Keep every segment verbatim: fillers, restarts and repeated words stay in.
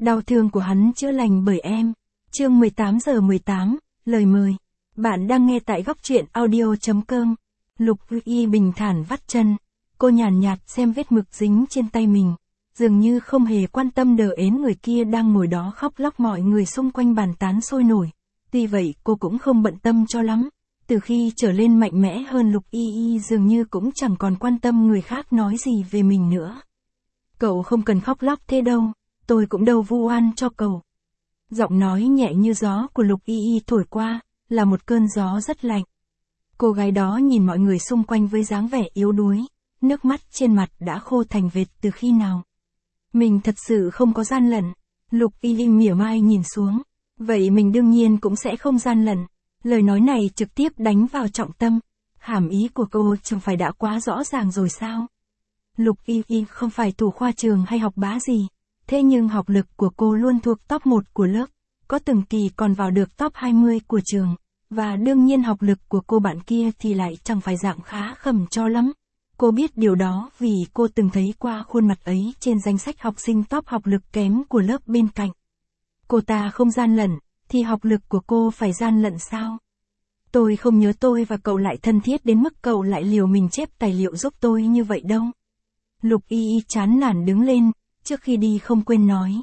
Đau thương của hắn chữa lành bởi em. Chương mười tám giờ mười tám, lời mời. Bạn đang nghe tại góc truyện audio.com. Lục Y bình thản vắt chân. Cô nhàn nhạt xem vết mực dính trên tay mình. Dường như không hề quan tâm đờ ến người kia đang ngồi đó khóc lóc, mọi người xung quanh bàn tán sôi nổi. Tuy vậy cô cũng không bận tâm cho lắm. Từ khi trở lên mạnh mẽ hơn, Lục Y Y dường như cũng chẳng còn quan tâm người khác nói gì về mình nữa. Cậu không cần khóc lóc thế đâu, tôi cũng đâu vu oan cho cậu. Giọng nói nhẹ như gió của Lục Y Y thổi qua, là một cơn gió rất lạnh. Cô gái đó nhìn mọi người xung quanh với dáng vẻ yếu đuối, nước mắt trên mặt đã khô thành vệt từ khi nào. Mình thật sự không có gian lận. Lục Y Y mỉa mai nhìn xuống. Vậy mình đương nhiên cũng sẽ không gian lận. Lời nói này trực tiếp đánh vào trọng tâm. Hàm ý của cô chẳng phải đã quá rõ ràng rồi sao? Lục Y Y không phải thủ khoa trường hay học bá gì. Thế nhưng học lực của cô luôn thuộc top một của lớp. Có từng kỳ còn vào được top hai mươi của trường. Và đương nhiên học lực của cô bạn kia thì lại chẳng phải dạng khá khẩm cho lắm. Cô biết điều đó vì cô từng thấy qua khuôn mặt ấy trên danh sách học sinh top học lực kém của lớp bên cạnh. Cô ta không gian lận, thì học lực của cô phải gian lận sao? Tôi không nhớ tôi và cậu lại thân thiết đến mức cậu lại liều mình chép tài liệu giúp tôi như vậy đâu. Lục Y Y chán nản đứng lên, trước khi đi không quên nói.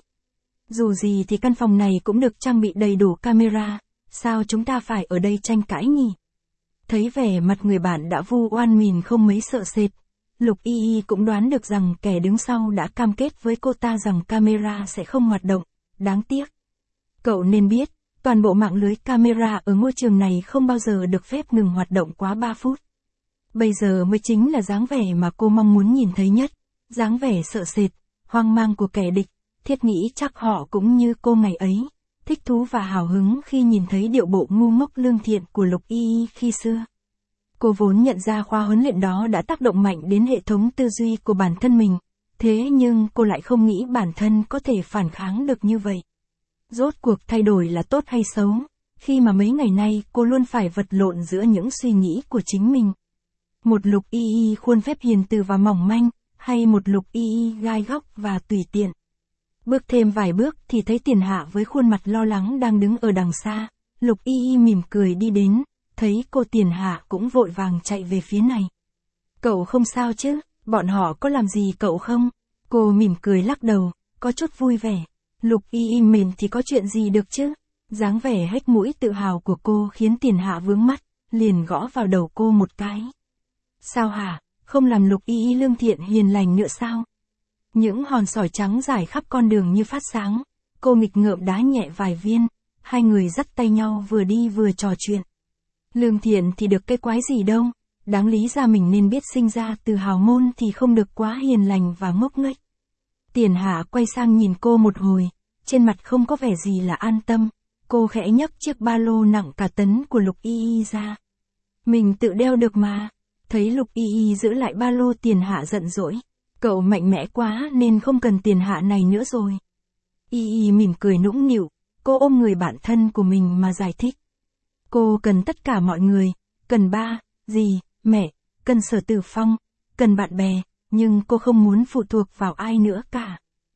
Dù gì thì căn phòng này cũng được trang bị đầy đủ camera, sao chúng ta phải ở đây tranh cãi nhỉ? Thấy vẻ mặt người bạn đã vu oan mình không mấy sợ sệt, Lục Y Y cũng đoán được rằng kẻ đứng sau đã cam kết với cô ta rằng camera sẽ không hoạt động, đáng tiếc. Cậu nên biết, toàn bộ mạng lưới camera ở ngôi trường này không bao giờ được phép ngừng hoạt động quá ba phút. Bây giờ mới chính là dáng vẻ mà cô mong muốn nhìn thấy nhất, dáng vẻ sợ sệt, hoang mang của kẻ địch. Thiết nghĩ chắc họ cũng như cô ngày ấy, thích thú và hào hứng khi nhìn thấy điệu bộ ngu ngốc lương thiện của Lục Y Y khi xưa. Cô vốn nhận ra khóa huấn luyện đó đã tác động mạnh đến hệ thống tư duy của bản thân mình, thế nhưng cô lại không nghĩ bản thân có thể phản kháng được như vậy. Rốt cuộc thay đổi là tốt hay xấu, khi mà mấy ngày nay cô luôn phải vật lộn giữa những suy nghĩ của chính mình. Một Lục Y Y khuôn phép hiền từ và mỏng manh, hay một Lục Y Y gai góc và tùy tiện. Bước thêm vài bước thì thấy Tiền Hạ với khuôn mặt lo lắng đang đứng ở đằng xa. Lục Y Y mỉm cười đi đến, thấy cô Tiền Hạ cũng vội vàng chạy về phía này. Cậu không sao chứ, bọn họ có làm gì cậu không? Cô mỉm cười lắc đầu, có chút vui vẻ. Lục Y Y mền thì có chuyện gì được chứ? Dáng vẻ hếch mũi tự hào của cô khiến Tiền Hạ vướng mắt, liền gõ vào đầu cô một cái. Sao hả, không làm Lục Y Y lương thiện hiền lành nữa sao? Những hòn sỏi trắng rải khắp con đường như phát sáng, cô nghịch ngợm đá nhẹ vài viên, hai người dắt tay nhau vừa đi vừa trò chuyện. Lương thiện thì được cái quái gì đâu, đáng lý ra mình nên biết sinh ra từ hào môn thì không được quá hiền lành và ngốc nghếch. Tiền Hạ quay sang nhìn cô một hồi, trên mặt không có vẻ gì là an tâm, cô khẽ nhấc chiếc ba lô nặng cả tấn của Lục Y Y ra. Mình tự đeo được mà. Thấy Lục Y Y giữ lại ba lô, Tiền Hạ giận dỗi. Cậu mạnh mẽ quá nên không cần tiền hạ này nữa rồi. Y Y mỉm cười nũng nịu, cô ôm người bạn thân của mình mà giải thích. Cô cần tất cả mọi người, cần ba, dì, mẹ, cần Sở Tử Phong, cần bạn bè, nhưng cô không muốn phụ thuộc vào ai nữa cả.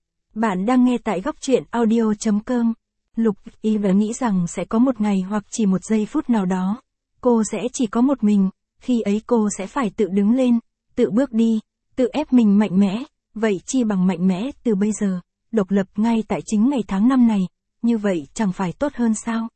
Bạn đang nghe tại góc truyện audio.com. Lục Y vẫn nghĩ rằng sẽ có một ngày hoặc chỉ một giây phút nào đó, cô sẽ chỉ có một mình, khi ấy cô sẽ phải tự đứng lên, tự bước đi. Tự ép mình mạnh mẽ, vậy chi bằng mạnh mẽ từ bây giờ, độc lập ngay tại chính ngày tháng năm này, như vậy chẳng phải tốt hơn sao?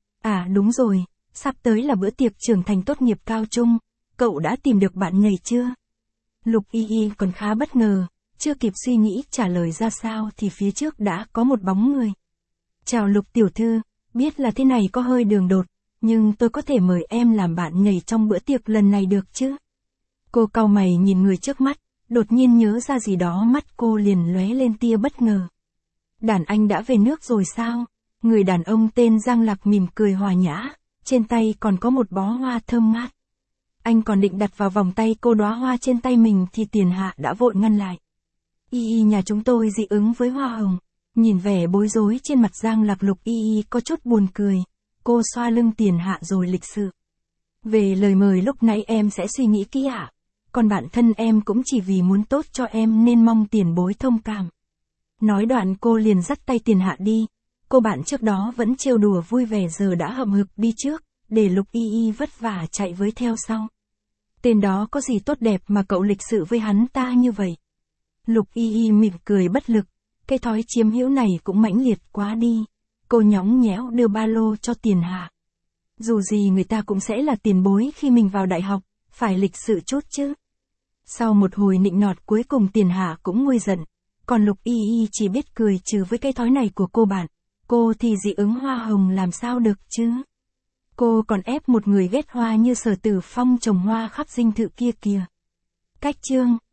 À đúng rồi, sắp tới là bữa tiệc trưởng thành tốt nghiệp cao trung, cậu đã tìm được bạn nhảy chưa? Lục Y Y còn khá bất ngờ, chưa kịp suy nghĩ trả lời ra sao thì phía trước đã có một bóng người. Chào Lục tiểu thư, biết là thế này có hơi đường đột, nhưng tôi có thể mời em làm bạn nhảy trong bữa tiệc lần này được chứ? Cô cau mày nhìn người trước mắt. Đột nhiên nhớ ra gì đó, mắt cô liền lóe lên tia bất ngờ. Đàn anh đã về nước rồi sao? Người đàn ông tên Giang Lạc mỉm cười hòa nhã, trên tay còn có một bó hoa thơm ngát. Anh còn định đặt vào vòng tay cô đóa hoa trên tay mình thì Tiền Hạ đã vội ngăn lại. Y Y nhà chúng tôi dị ứng với hoa hồng. Nhìn vẻ bối rối trên mặt Giang Lạc, Lục Y Y có chút buồn cười. Cô xoa lưng Tiền Hạ rồi lịch sự. Về lời mời lúc nãy em sẽ suy nghĩ kỹ ạ. Còn bản thân em cũng chỉ vì muốn tốt cho em nên mong tiền bối thông cảm. Nói đoạn cô liền dắt tay Tiền Hạ đi. Cô bạn trước đó vẫn trêu đùa vui vẻ giờ đã hậm hực đi trước, để Lục Y Y vất vả chạy với theo sau. Tên đó có gì tốt đẹp mà cậu lịch sự với hắn ta như vậy? Lục Y Y mỉm cười bất lực, cái thói chiếm hữu này cũng mãnh liệt quá đi. Cô nhõng nhẽo đưa ba lô cho Tiền Hạ. Dù gì người ta cũng sẽ là tiền bối khi mình vào đại học, phải lịch sự chút chứ. Sau một hồi nịnh nọt cuối cùng Tiền Hạ cũng nguôi giận, còn Lục Y Y chỉ biết cười trừ với cái thói này của cô bạn. Cô thì dị ứng hoa hồng làm sao được chứ? Cô còn ép một người ghét hoa như Sở Tử Phong trồng hoa khắp dinh thự kia kìa. Cách chương